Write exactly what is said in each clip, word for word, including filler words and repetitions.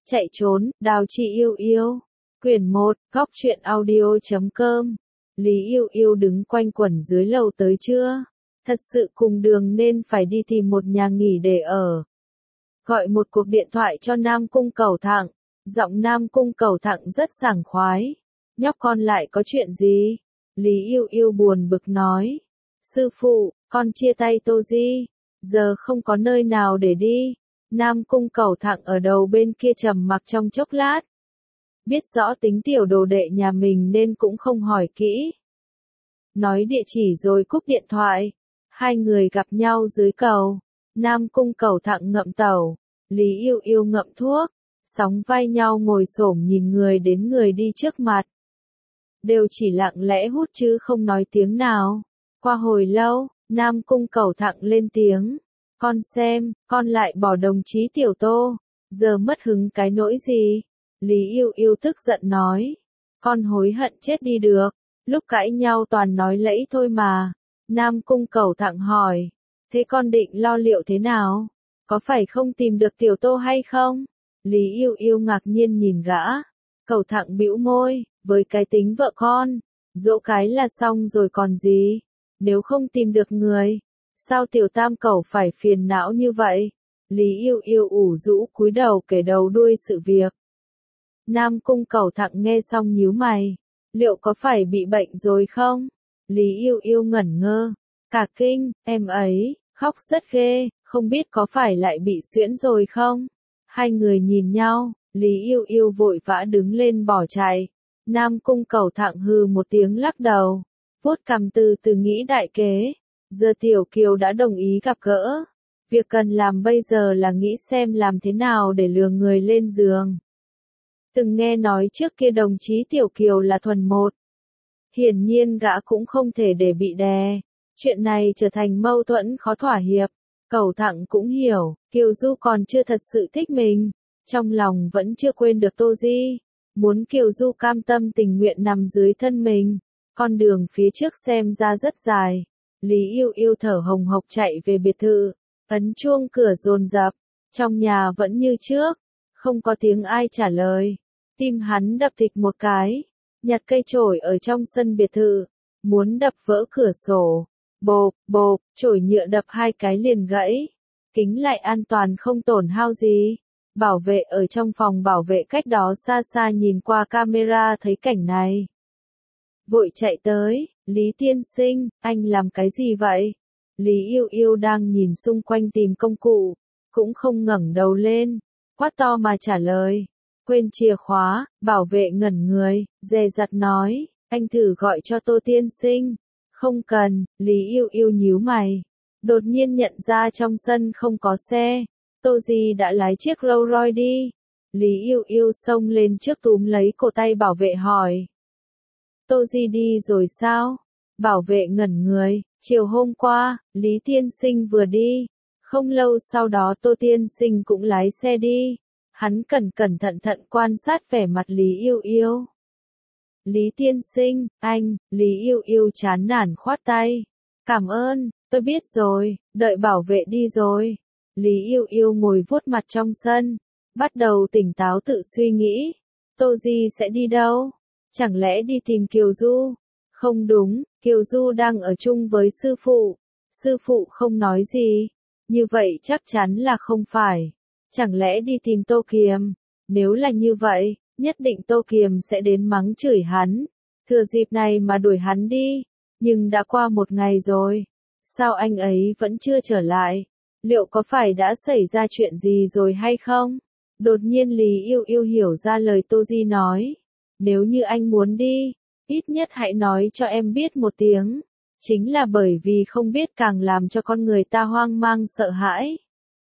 Chạy trốn, Đào Chị Yêu Yêu. Quyển một, góc truyện audio chấm com. Lý Yêu Yêu đứng quanh quẩn dưới lầu tới chưa? Thật sự cùng đường nên phải đi tìm một nhà nghỉ để ở. Gọi một cuộc điện thoại cho Nam Cung Cẩu Thặng. Giọng Nam Cung Cẩu Thặng rất sảng khoái. Nhóc con lại có chuyện gì? Lý Yêu Yêu buồn bực nói. Sư phụ, con chia tay Tô Di. Giờ không có nơi nào để đi. Nam Cung Cẩu Thặng ở đầu bên kia trầm mặc trong chốc lát. Biết rõ tính tiểu đồ đệ nhà mình nên cũng không hỏi kỹ. Nói địa chỉ rồi cúp điện thoại. Hai người gặp nhau dưới cầu. Nam Cung Cẩu Thặng ngậm tàu. Lý Yêu Yêu ngậm thuốc. Sóng vai nhau ngồi xổm nhìn người đến người đi trước mặt. Đều chỉ lặng lẽ hút chứ không nói tiếng nào. Qua hồi lâu, Nam Cung Cẩu Thặng lên tiếng. Con xem, con lại bỏ đồng chí Tiểu Tô. Giờ mất hứng cái nỗi gì? Lý Yêu Yêu tức giận nói. Con hối hận chết đi được. Lúc cãi nhau toàn nói lẫy thôi mà. Nam Cung Cẩu Thặng hỏi. Thế con định lo liệu thế nào? Có phải không tìm được Tiểu Tô hay không? Lý Yêu Yêu ngạc nhiên nhìn gã. Cẩu Thặng bĩu môi. Với cái tính vợ con, dỗ cái là xong rồi còn gì. Nếu không tìm được người, sao Tiểu Tam Cẩu phải phiền não như vậy? Lý Yêu Yêu ủ rũ cúi đầu kể đầu đuôi sự việc. Nam Cung Cẩu Thặng nghe xong nhíu mày. Liệu có phải bị bệnh rồi không? Lý Yêu Yêu ngẩn ngơ. Cả kinh, em ấy, khóc rất ghê, không biết có phải lại bị suyễn rồi không? Hai người nhìn nhau, Lý Yêu Yêu vội vã đứng lên bỏ chạy. Nam Cung Cẩu Thặng hừ một tiếng lắc đầu. Vuốt cằm từ từ nghĩ đại kế. Giờ Tiểu Kiều đã đồng ý gặp gỡ. Việc cần làm bây giờ là nghĩ xem làm thế nào để lừa người lên giường. Từng nghe nói trước kia đồng chí Tiểu Kiều là thuần một. Hiển nhiên gã cũng không thể để bị đè. Chuyện này trở thành mâu thuẫn khó thỏa hiệp. Cẩu Thặng cũng hiểu, Kiều Du còn chưa thật sự thích mình. Trong lòng vẫn chưa quên được Tô Di. Muốn Kiều Du cam tâm tình nguyện nằm dưới thân mình. Con đường phía trước xem ra rất dài. Lý Yêu Yêu thở hồng hộc chạy về biệt thự. Ấn chuông cửa dồn dập. Trong nhà vẫn như trước. Không có tiếng ai trả lời. Tim hắn đập thịch một cái. Nhặt cây chổi ở trong sân biệt thự. Muốn đập vỡ cửa sổ. Bộp, bộp, chổi nhựa đập hai cái liền gãy. Kính lại an toàn không tổn hao gì. Bảo vệ ở trong phòng bảo vệ cách đó xa xa nhìn qua camera thấy cảnh này. Vội chạy tới, Lý tiên sinh, anh làm cái gì vậy? Lý Yêu Yêu đang nhìn xung quanh tìm công cụ, cũng không ngẩng đầu lên, quát to mà trả lời. Quên chìa khóa, bảo vệ ngẩn người, dè dặt nói, anh thử gọi cho Tô tiên sinh. Không cần, Lý Yêu Yêu nhíu mày. Đột nhiên nhận ra trong sân không có xe. Tô Di đã lái chiếc Rolls Royce đi. Lý Yêu Yêu xông lên trước túm lấy cổ tay bảo vệ hỏi. Tô Di đi rồi sao? Bảo vệ ngẩn người, chiều hôm qua, Lý tiên sinh vừa đi. Không lâu sau đó Tô tiên sinh cũng lái xe đi. Hắn cẩn cẩn thận thận quan sát vẻ mặt Lý Yêu Yêu. Lý tiên sinh, anh, Lý Yêu Yêu chán nản khoát tay. Cảm ơn, tôi biết rồi, đợi bảo vệ đi rồi. Lý Yêu Yêu ngồi vuốt mặt trong sân, bắt đầu tỉnh táo tự suy nghĩ. Tô Di sẽ đi đâu? Chẳng lẽ đi tìm Kiều Du? Không đúng, Kiều Du đang ở chung với sư phụ. Sư phụ không nói gì. Như vậy chắc chắn là không phải. Chẳng lẽ đi tìm Tô Kiềm? Nếu là như vậy, nhất định Tô Kiềm sẽ đến mắng chửi hắn. Thừa dịp này mà đuổi hắn đi. Nhưng đã qua một ngày rồi. Sao anh ấy vẫn chưa trở lại? Liệu có phải đã xảy ra chuyện gì rồi hay không? Đột nhiên Lý Yêu Yêu hiểu ra lời Tô Di nói. Nếu như anh muốn đi, ít nhất hãy nói cho em biết một tiếng. Chính là bởi vì không biết càng làm cho con người ta hoang mang sợ hãi.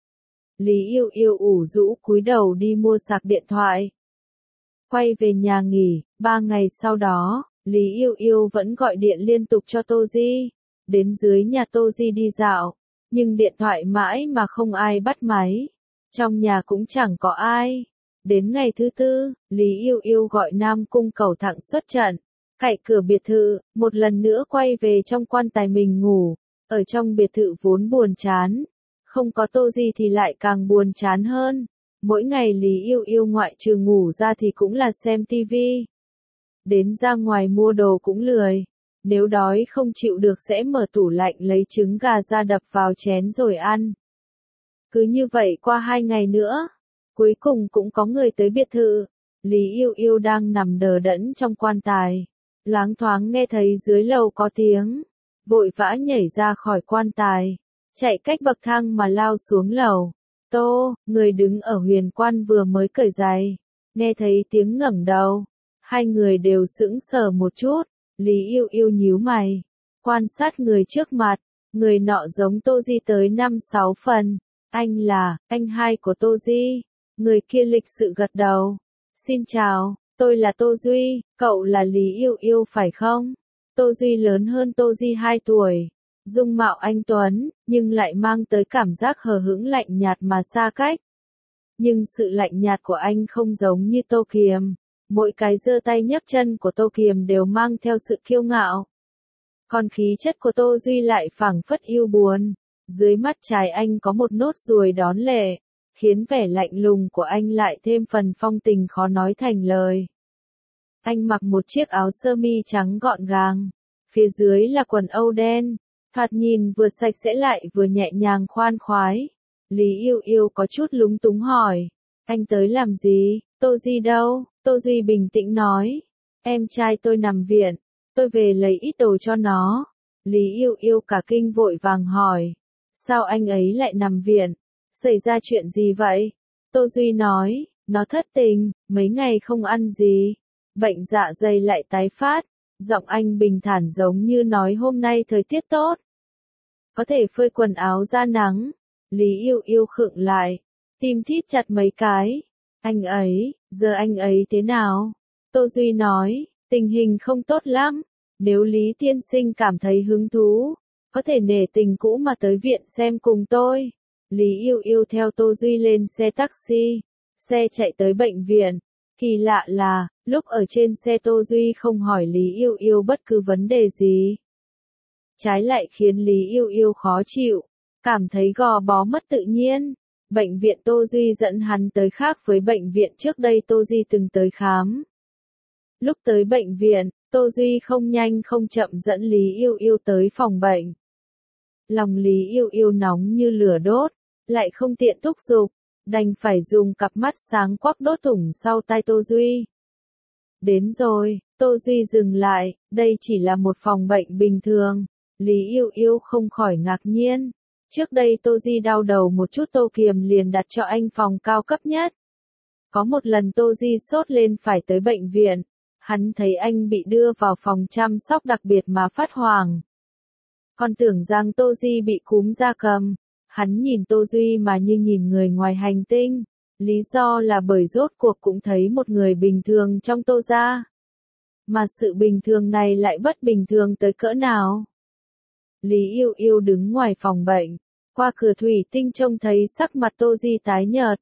Lý Yêu Yêu ủ rũ cúi đầu đi mua sạc điện thoại. Quay về nhà nghỉ, ba ngày sau đó, Lý Yêu Yêu vẫn gọi điện liên tục cho Tô Di. Đến dưới nhà Tô Di đi dạo. Nhưng điện thoại mãi mà không ai bắt máy. Trong nhà cũng chẳng có ai. Đến ngày thứ tư, Lý Yêu Yêu gọi Nam Cung Cẩu Thặng xuất trận. Cậy cửa biệt thự, một lần nữa quay về trong quan tài mình ngủ. Ở trong biệt thự vốn buồn chán. Không có Tô Di thì lại càng buồn chán hơn. Mỗi ngày Lý Yêu Yêu ngoại trừ ngủ ra thì cũng là xem tivi. Đến ra ngoài mua đồ cũng lười. Nếu đói không chịu được sẽ mở tủ lạnh lấy trứng gà ra đập vào chén rồi ăn. Cứ như vậy qua hai ngày nữa. Cuối cùng cũng có người tới biệt thự. Lý Yêu Yêu đang nằm đờ đẫn trong quan tài. Loáng thoáng nghe thấy dưới lầu có tiếng. Vội vã nhảy ra khỏi quan tài. Chạy cách bậc thang mà lao xuống lầu. Tô, người đứng ở huyền quan vừa mới cởi giày. Nghe thấy tiếng ngẩng đầu. Hai người đều sững sờ một chút. Lý Yêu Yêu nhíu mày. Quan sát người trước mặt. Người nọ giống Tô Di tới năm sáu phần. Anh là, anh hai của Tô Di. Người kia lịch sự gật đầu. Xin chào, tôi là Tô Duy, cậu là Lý Yêu Yêu phải không? Tô Duy lớn hơn Tô Di hai tuổi. Dung mạo anh tuấn, nhưng lại mang tới cảm giác hờ hững lạnh nhạt mà xa cách. Nhưng sự lạnh nhạt của anh không giống như Tô Kiềm. Mỗi cái giơ tay nhấc chân của Tô Kiềm đều mang theo sự kiêu ngạo. Còn khí chất của Tô Duy lại phảng phất yêu buồn. Dưới mắt trái anh có một nốt ruồi đón lệ, khiến vẻ lạnh lùng của anh lại thêm phần phong tình khó nói thành lời. Anh mặc một chiếc áo sơ mi trắng gọn gàng, phía dưới là quần âu đen, thoạt nhìn vừa sạch sẽ lại vừa nhẹ nhàng khoan khoái. Lý Yêu Yêu có chút lúng túng hỏi, anh tới làm gì, Tô Di đâu? Tô Duy bình tĩnh nói, em trai tôi nằm viện, tôi về lấy ít đồ cho nó. Lý Yêu Yêu cả kinh vội vàng hỏi, sao anh ấy lại nằm viện? Xảy ra chuyện gì vậy? Tô Duy nói, nó thất tình, mấy ngày không ăn gì. Bệnh dạ dày lại tái phát. Giọng anh bình thản giống như nói hôm nay thời tiết tốt. Có thể phơi quần áo ra nắng. Lý Yêu Yêu khựng lại. Tim thít chặt mấy cái. Anh ấy, giờ anh ấy thế nào? Tô Duy nói, tình hình không tốt lắm. Nếu Lý tiên sinh cảm thấy hứng thú, có thể nể tình cũ mà tới viện xem cùng tôi. Lý Yêu Yêu theo Tô Duy lên xe taxi. Xe chạy tới bệnh viện. Kỳ lạ là, lúc ở trên xe Tô Duy không hỏi Lý Yêu Yêu bất cứ vấn đề gì. Trái lại khiến Lý Yêu Yêu khó chịu. Cảm thấy gò bó mất tự nhiên. Bệnh viện Tô Duy dẫn hắn tới khác với bệnh viện trước đây Tô Duy từng tới khám. Lúc tới bệnh viện, Tô Duy không nhanh không chậm dẫn Lý Yêu Yêu tới phòng bệnh. Lòng Lý Yêu Yêu nóng như lửa đốt, lại không tiện thúc giục, đành phải dùng cặp mắt sáng quắc đốt thủng sau tai Tô Duy. Đến rồi, Tô Duy dừng lại, đây chỉ là một phòng bệnh bình thường. Lý Yêu Yêu không khỏi ngạc nhiên. Trước đây Tô Duy đau đầu một chút Tô Kiềm liền đặt cho anh phòng cao cấp nhất. Có một lần Tô Duy sốt lên phải tới bệnh viện, hắn thấy anh bị đưa vào phòng chăm sóc đặc biệt mà phát hoảng. Còn tưởng rằng Tô Duy bị cúm gia cầm, hắn nhìn Tô Duy mà như nhìn người ngoài hành tinh, lý do là bởi rốt cuộc cũng thấy một người bình thường trong Tô gia. Mà sự bình thường này lại bất bình thường tới cỡ nào. Lý Yêu Yêu đứng ngoài phòng bệnh, qua cửa thủy tinh trông thấy sắc mặt Tô Duy tái nhợt.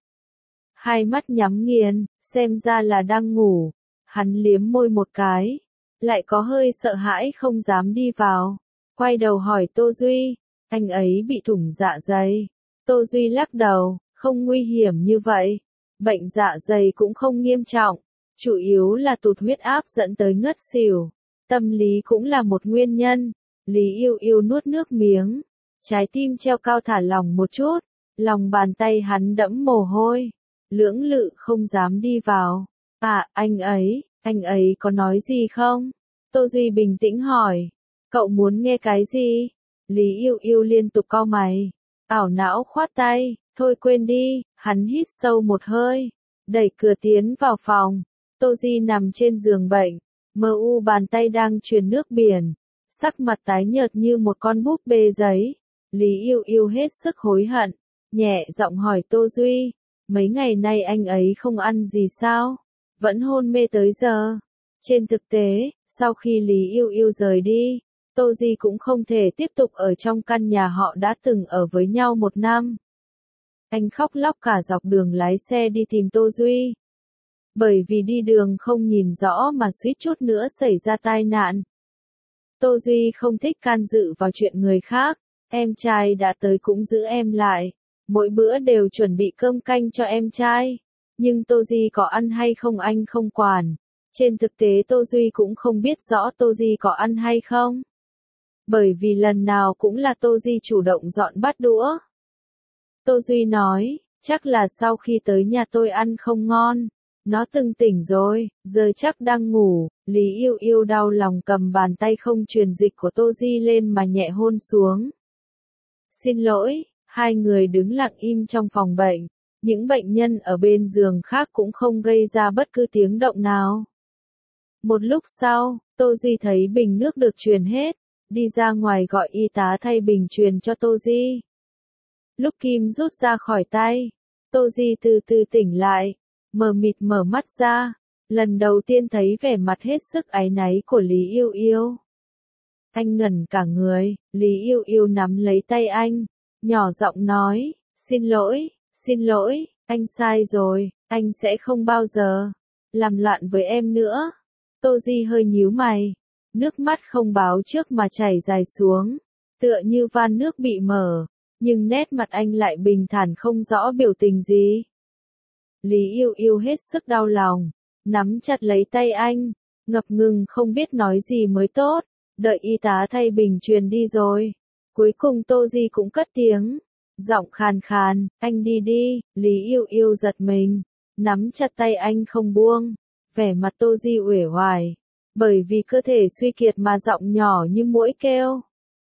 Hai mắt nhắm nghiền, xem ra là đang ngủ, hắn liếm môi một cái, lại có hơi sợ hãi không dám đi vào. Quay đầu hỏi Tô Duy, anh ấy bị thủng dạ dày. Tô Duy lắc đầu, không nguy hiểm như vậy. Bệnh dạ dày cũng không nghiêm trọng, chủ yếu là tụt huyết áp dẫn tới ngất xỉu. Tâm lý cũng là một nguyên nhân. Lý Yêu Yêu nuốt nước miếng, trái tim treo cao thả lỏng một chút, lòng bàn tay hắn đẫm mồ hôi, lưỡng lự không dám đi vào. À, anh ấy, anh ấy có nói gì không? Tô Duy bình tĩnh hỏi. Cậu muốn nghe cái gì? Lý Yêu Yêu liên tục cau mày. Ảo não khoát tay, thôi quên đi, hắn hít sâu một hơi, đẩy cửa tiến vào phòng. Tô Duy nằm trên giường bệnh, mờ u bàn tay đang truyền nước biển, sắc mặt tái nhợt như một con búp bê giấy. Lý Yêu Yêu hết sức hối hận, nhẹ giọng hỏi Tô Duy, mấy ngày nay anh ấy không ăn gì sao? Vẫn hôn mê tới giờ. Trên thực tế, sau khi Lý Yêu Yêu rời đi, Tô Di cũng không thể tiếp tục ở trong căn nhà họ đã từng ở với nhau một năm. Anh khóc lóc cả dọc đường lái xe đi tìm Tô Duy. Bởi vì đi đường không nhìn rõ mà suýt chút nữa xảy ra tai nạn. Tô Duy không thích can dự vào chuyện người khác, em trai đã tới cũng giữ em lại. mỗi bữa đều chuẩn bị cơm canh cho em trai. Nhưng Tô Di có ăn hay không anh không quản. Trên thực tế Tô Duy cũng không biết rõ Tô Di có ăn hay không. Bởi vì lần nào cũng là Tô Di chủ động dọn bát đũa. Tô Duy nói, chắc là sau khi tới nhà tôi ăn không ngon. Nó từng tỉnh rồi, giờ chắc đang ngủ. Lý Yêu Yêu đau lòng cầm bàn tay không truyền dịch của Tô Di lên mà nhẹ hôn xuống. Xin lỗi, hai người đứng lặng im trong phòng bệnh. Những bệnh nhân ở bên giường khác cũng không gây ra bất cứ tiếng động nào. Một lúc sau, Tô Duy thấy bình nước được truyền hết, đi ra ngoài gọi y tá thay bình truyền cho Tô Di. Lúc kim rút ra khỏi tay, Tô Di từ từ tỉnh lại, mờ mịt mở mắt ra, lần đầu tiên thấy vẻ mặt hết sức áy náy của Lý Yêu Yêu. Anh ngẩn cả người, Lý Yêu Yêu nắm lấy tay anh, nhỏ giọng nói, xin lỗi, xin lỗi, anh sai rồi, anh sẽ không bao giờ làm loạn với em nữa. Tô Di hơi nhíu mày, nước mắt không báo trước mà chảy dài xuống, tựa như van nước bị mở, nhưng nét mặt anh lại bình thản không rõ biểu tình gì. Lý Yêu Yêu hết sức đau lòng, nắm chặt lấy tay anh, ngập ngừng không biết nói gì mới tốt, đợi y tá thay bình truyền đi rồi. Cuối cùng Tô Di cũng cất tiếng, giọng khàn khàn, anh đi đi. Lý Yêu Yêu giật mình, nắm chặt tay anh không buông, vẻ mặt Tô Di uể oải, bởi vì cơ thể suy kiệt mà giọng nhỏ như muỗi kêu.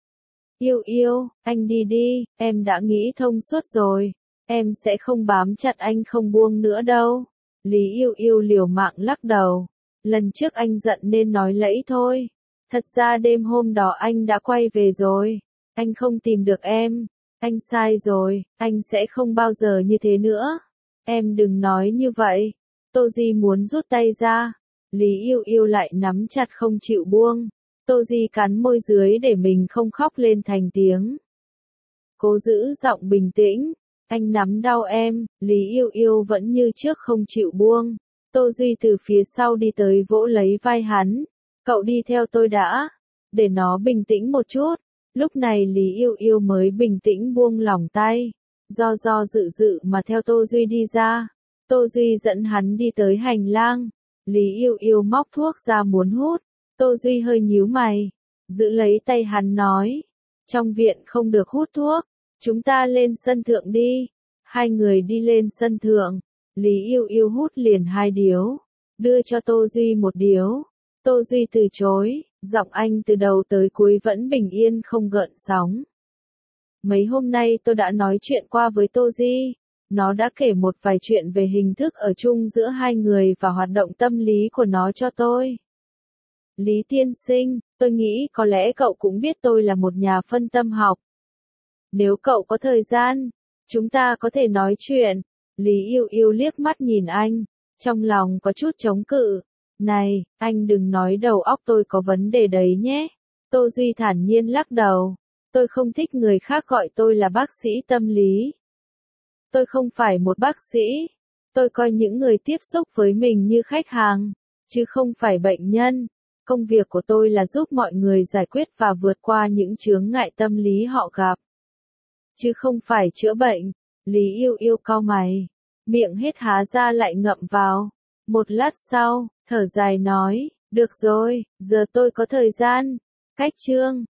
Yêu Yêu, anh đi đi, em đã nghĩ thông suốt rồi, em sẽ không bám chặt anh không buông nữa đâu. Lý Yêu Yêu liều mạng lắc đầu, lần trước anh giận nên nói lẫy thôi, thật ra đêm hôm đó anh đã quay về rồi, anh không tìm được em, anh sai rồi, anh sẽ không bao giờ như thế nữa, em đừng nói như vậy. Tô Di muốn rút tay ra, Lý Yêu Yêu lại nắm chặt không chịu buông. Tô Di cắn môi dưới để mình không khóc lên thành tiếng. Cố giữ giọng bình tĩnh, anh nắm đau em. Lý Yêu Yêu vẫn như trước không chịu buông. Tô Duy từ phía sau đi tới vỗ lấy vai hắn. Cậu đi theo tôi đã, để nó bình tĩnh một chút. Lúc này Lý Yêu Yêu mới bình tĩnh buông lỏng tay, do do dự dự mà theo Tô Duy đi ra. Tô Duy dẫn hắn đi tới hành lang. Lý Yêu Yêu móc thuốc ra muốn hút. Tô Duy hơi nhíu mày, giữ lấy tay hắn nói, trong viện không được hút thuốc, chúng ta lên sân thượng đi. Hai người đi lên sân thượng, Lý Yêu Yêu hút liền hai điếu, đưa cho Tô Duy một điếu. Tô Duy từ chối, giọng anh từ đầu tới cuối vẫn bình yên không gợn sóng. Mấy hôm nay tôi đã nói chuyện qua với Tô Di, nó đã kể một vài chuyện về hình thức ở chung giữa hai người và hoạt động tâm lý của nó cho tôi. Lý tiên sinh, tôi nghĩ có lẽ cậu cũng biết tôi là một nhà phân tâm học. Nếu cậu có thời gian, chúng ta có thể nói chuyện. Lý Yêu Yêu liếc mắt nhìn anh, trong lòng có chút chống cự. Này, anh đừng nói đầu óc tôi có vấn đề đấy nhé. Tô Duy thản nhiên lắc đầu. Tôi không thích người khác gọi tôi là bác sĩ tâm lý. Tôi không phải một bác sĩ. Tôi coi những người tiếp xúc với mình như khách hàng, chứ không phải bệnh nhân. Công việc của tôi là giúp mọi người giải quyết và vượt qua những chướng ngại tâm lý họ gặp, chứ không phải chữa bệnh. Lý Yêu Yêu cau mày, miệng hết há ra lại ngậm vào. Một lát sau, thở dài nói, được rồi, giờ tôi có thời gian. Cách chương